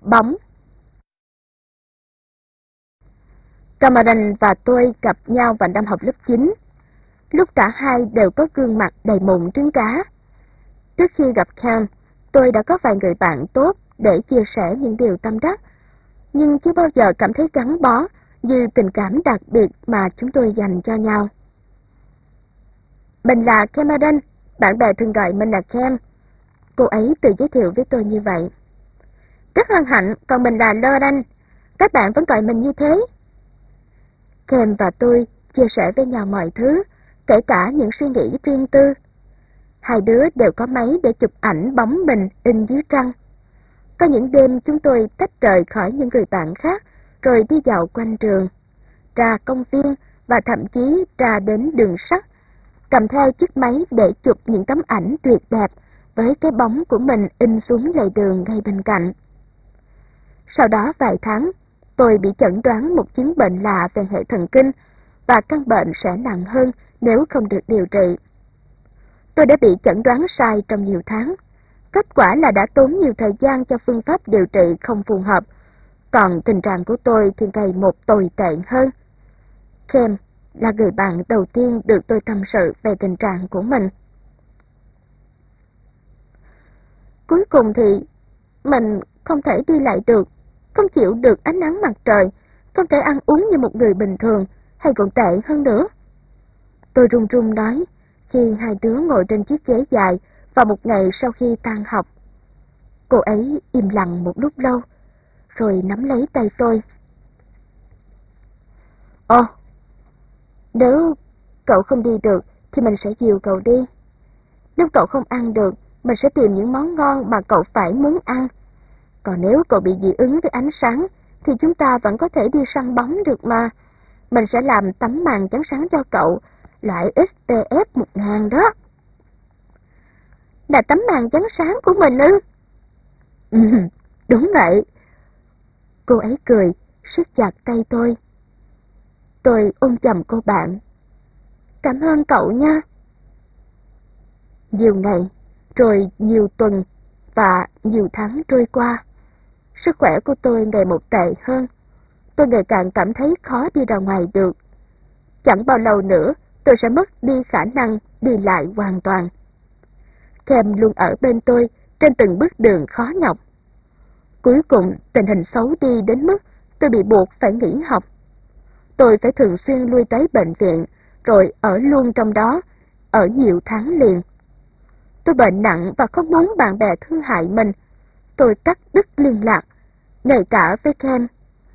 bóng. Cameron và tôi gặp nhau vào năm học lớp 9, lúc cả hai đều có gương mặt đầy mụn trứng cá. Trước khi gặp Cam, tôi đã có vài người bạn tốt để chia sẻ những điều tâm đắc, nhưng chưa bao giờ cảm thấy gắn bó như tình cảm đặc biệt mà chúng tôi dành cho nhau. Mình là Cameron, bạn bè thường gọi mình là Cam. Cô ấy tự giới thiệu với tôi như vậy. Rất hân hạnh, còn mình là Lauren. Các bạn vẫn gọi mình như thế. Cam và tôi chia sẻ với nhau mọi thứ, kể cả những suy nghĩ riêng tư. Hai đứa đều có máy để chụp ảnh bóng mình in dưới trăng. Có những đêm chúng tôi tách rời khỏi những người bạn khác, rồi đi dạo quanh trường, ra công viên và thậm chí ra đến đường sắt, cầm theo chiếc máy để chụp những tấm ảnh tuyệt đẹp với cái bóng của mình in xuống lề đường ngay bên cạnh. Sau đó vài tháng, tôi bị chẩn đoán một chứng bệnh lạ về hệ thần kinh và căn bệnh sẽ nặng hơn nếu không được điều trị. Tôi đã bị chẩn đoán sai trong nhiều tháng. Kết quả là đã tốn nhiều thời gian cho phương pháp điều trị không phù hợp, còn tình trạng của tôi thì ngày một tồi tệ hơn. Cam là người bạn đầu tiên được tôi tâm sự về tình trạng của mình. Cuối cùng thì mình không thể đi lại được, không chịu được ánh nắng mặt trời, không thể ăn uống như một người bình thường, hay còn tệ hơn nữa. Tôi run run nói khi hai đứa ngồi trên chiếc ghế dài vào một ngày sau khi tan học. Cô ấy im lặng một lúc lâu, rồi nắm lấy tay tôi. Nếu cậu không đi được thì mình sẽ dìu cậu đi. Nếu cậu không ăn được, mình sẽ tìm những món ngon mà cậu phải muốn ăn. Còn nếu cậu bị dị ứng với ánh sáng, thì chúng ta vẫn có thể đi săn bóng được mà. Mình sẽ làm tấm màn chắn sáng cho cậu, loại SPF 1000 đó. Là tấm màn chắn sáng của mình ư? Đúng vậy. Cô ấy cười, siết chặt tay tôi. Tôi ôm chầm cô bạn. Cảm ơn cậu nha. Nhiều ngày, rồi nhiều tuần và nhiều tháng trôi qua. Sức khỏe của tôi ngày một tệ hơn. Tôi ngày càng cảm thấy khó đi ra ngoài được. Chẳng bao lâu nữa, tôi sẽ mất đi khả năng đi lại hoàn toàn. Cam luôn ở bên tôi trên từng bước đường khó nhọc. Cuối cùng, tình hình xấu đi đến mức tôi bị buộc phải nghỉ học. Tôi phải thường xuyên lui tới bệnh viện, rồi ở luôn trong đó, ở nhiều tháng liền. Tôi bệnh nặng và không muốn bạn bè thương hại mình. Tôi cắt đứt liên lạc, ngay cả với Cam.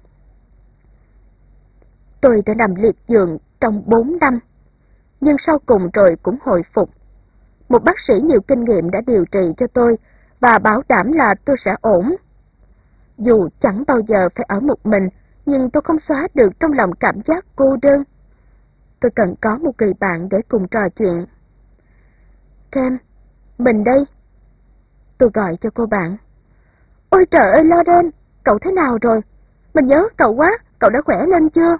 Tôi đã nằm liệt giường trong 4 năm, nhưng sau cùng rồi cũng hồi phục. Một bác sĩ nhiều kinh nghiệm đã điều trị cho tôi và bảo đảm là tôi sẽ ổn. Dù chẳng bao giờ phải ở một mình, nhưng tôi không xóa được trong lòng cảm giác cô đơn. Tôi cần có một người bạn để cùng trò chuyện. Cam, mình đây. Tôi gọi cho cô bạn. Ôi trời ơi Lauren, cậu thế nào rồi? Mình nhớ cậu quá, cậu đã khỏe lên chưa?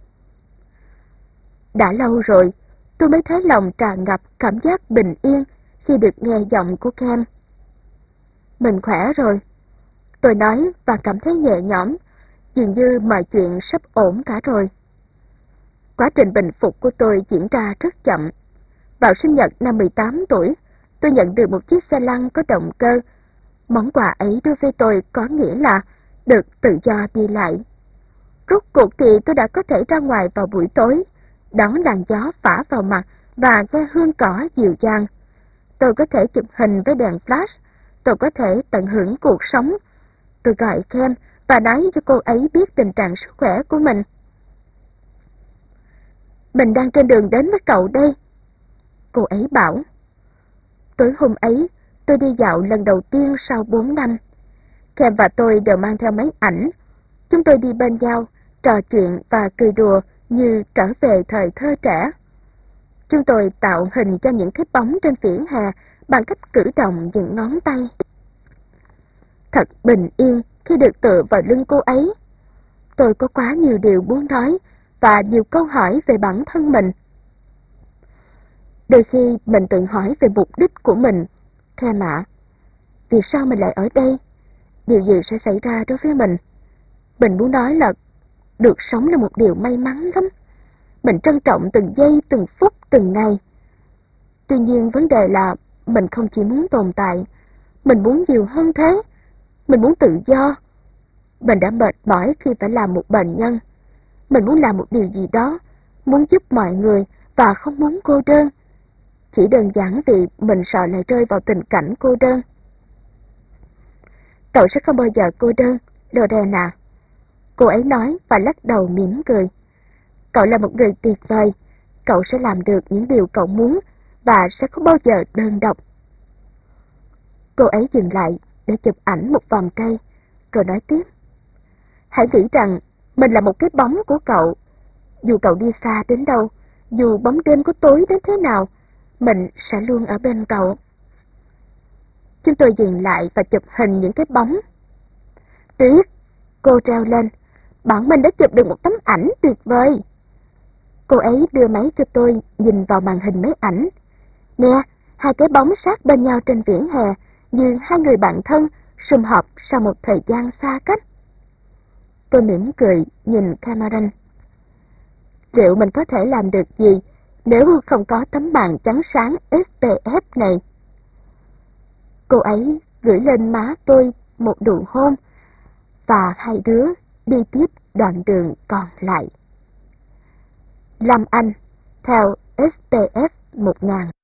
Đã lâu rồi, tôi mới thấy lòng tràn ngập cảm giác bình yên khi được nghe giọng của Cam. Mình khỏe rồi, tôi nói và cảm thấy nhẹ nhõm, dường như mọi chuyện sắp ổn cả rồi. Quá trình bình phục của tôi diễn ra rất chậm. Vào sinh nhật năm 18 tuổi, tôi nhận được một chiếc xe lăn có động cơ. Món quà ấy đối với tôi có nghĩa là được tự do đi lại. Rốt cuộc thì tôi đã có thể ra ngoài vào buổi tối, đón làn gió phả vào mặt và nghe hương cỏ dịu dàng. Tôi có thể chụp hình với đèn flash, tôi có thể tận hưởng cuộc sống. Tôi gọi Cam và nói cho cô ấy biết tình trạng sức khỏe của mình. Mình đang trên đường đến với cậu đây, cô ấy bảo. Tối hôm ấy, tôi đi dạo lần đầu tiên sau 4 năm. Cam và tôi đều mang theo máy ảnh. Chúng tôi đi bên nhau, trò chuyện và cười đùa như trở về thời thơ trẻ. Chúng tôi tạo hình cho những cái bóng trên vỉa hè bằng cách cử động những ngón tay. Thật bình yên khi được tựa vào lưng cô ấy. Tôi có quá nhiều điều muốn nói và nhiều câu hỏi về bản thân mình. Đôi khi mình tự hỏi về mục đích của mình. Cam ạ, vì sao mình lại ở đây? điều gì sẽ xảy ra đối với mình. Mình muốn nói là được sống là một điều may mắn lắm. Mình trân trọng từng giây, từng phút, từng ngày. Tuy nhiên vấn đề là mình không chỉ muốn tồn tại, mình muốn nhiều hơn thế. Mình muốn tự do. Mình đã mệt mỏi khi phải làm một bệnh nhân. Mình muốn làm một điều gì đó, muốn giúp mọi người và không muốn cô đơn. Chỉ đơn giản vì mình sợ lại rơi vào tình cảnh cô đơn. Cậu sẽ không bao giờ cô đơn, Loren à. Cô ấy nói và lắc đầu mỉm cười. Cậu là một người tuyệt vời. Cậu sẽ làm được những điều cậu muốn và sẽ không bao giờ đơn độc. Cô ấy dừng lại để chụp ảnh một vòng cây, rồi nói tiếp. Hãy nghĩ rằng mình là một cái bóng của cậu. Dù cậu đi xa đến đâu, dù bóng đêm có tối đến thế nào, mình sẽ luôn ở bên cậu. Chúng tôi dừng lại và chụp hình những cái bóng. Tuyết, cô reo lên, bọn mình đã chụp được một tấm ảnh tuyệt vời. Cô ấy đưa máy cho tôi, nhìn vào màn hình máy ảnh. Nè, hai cái bóng sát bên nhau trên vỉa hè, như hai người bạn thân sum họp sau một thời gian xa cách. Tôi mỉm cười nhìn Cameron. Liệu mình có thể làm được gì nếu không có tấm màn trắng sáng SPF này? Cô ấy gửi lên má tôi một nụ hôn, và hai đứa đi tiếp đoạn đường còn lại. Lâm Anh, theo SPF 1000.